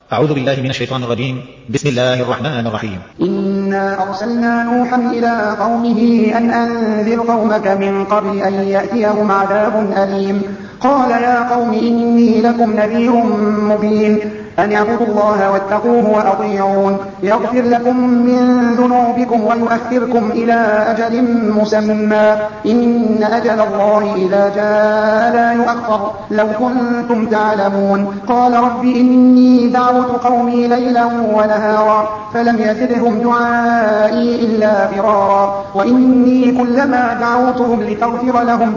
أعوذ بالله من الشيطان الرجيم. بسم الله الرحمن الرحيم. إنا أرسلنا نوحا إلى قومه أن أنذر قومك من قبل أن يأتيهم عذاب أليم. قال يا قوم إني لكم نذير مبين أن اعبدوا الله واتقوه وأطيعون يغفر لكم من ذنوبكم ويؤخركم إلى أجل مسمى إن أجل الله إذا جاء لا يؤخر لو كنتم تعلمون. قال رب إني دعوت قومي ليلا ونهارا فلم يزدهم دعائي إلا فرارا وإني كلما دعوتهم لتغفر لهم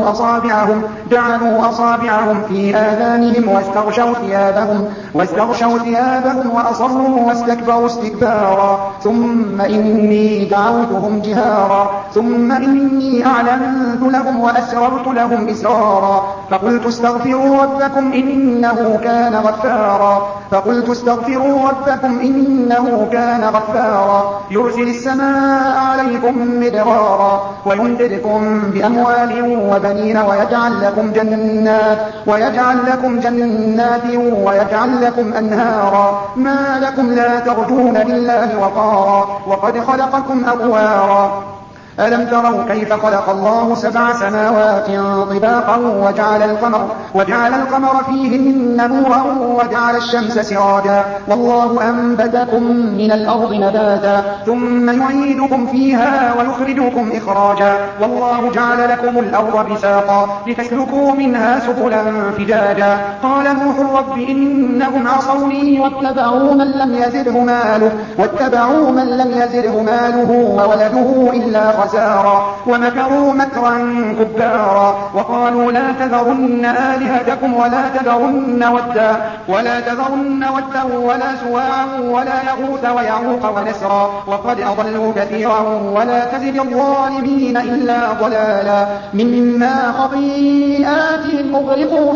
جعلوا أصابعهم في آذانهم واستغشوا ثيابهم وأصروا واستكبروا استكبارا ثم إني دعوتهم جهارا ثم إني أعلنت لهم وأسررت لهم إسرارا فقلت استغفروا ربكم إنه كان غفارا يرسل السماء عليكم مدرارا ويمددكم بأموال وبنين ويجعل لكم جنات ويجعل لكم أنهارا ما لكم لا ترجون لله وقارا وقد خلقكم أطوارا ألم تروا كيف خلق الله 7 سماوات طباقا وجعل القمر فيهن نورا وجعل الشمس سراجا والله أنبتكم من الأرض نباتا ثم يعيدكم فيها ويخرجكم إخراجا والله جعل لكم الأرض بساطا لتسلكوا منها سبلا فجاجا. قال نوح رب إنهم عصوني واتبعوا من لم يزده ماله وولده إلا خسارا ومكروا مكرا كبارا وقالوا لا تذرن آلهتكم ولا تذرن ودا ولا سواعا ولا يغوث ويعوق ونسرا وقد أضلوا كثيرا ولا تزد الظالمين إلا ضلالا. مما خطيئاتهم أغرقوا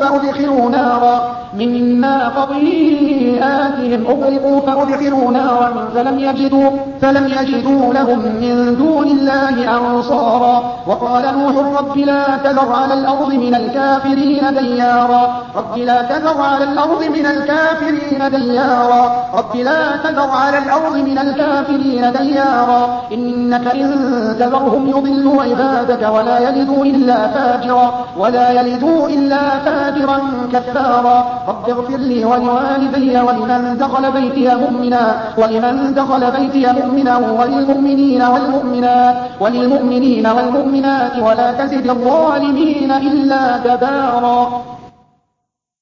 فأدخلوا نارا فلم يجدوا لهم من دون الله أنصارا. وقال نوح رب لا تذر على الأرض من الكافرين ديارا إنك إن تذرهم يضلوا عبادك ولا يلدوا إلا فاجرا كفارا. رب اغفر لي ولوالدي ولمن دخل بيتي مؤمنا وللمؤمنين والمؤمنات ولا تزد الظالمين إلا تبارا.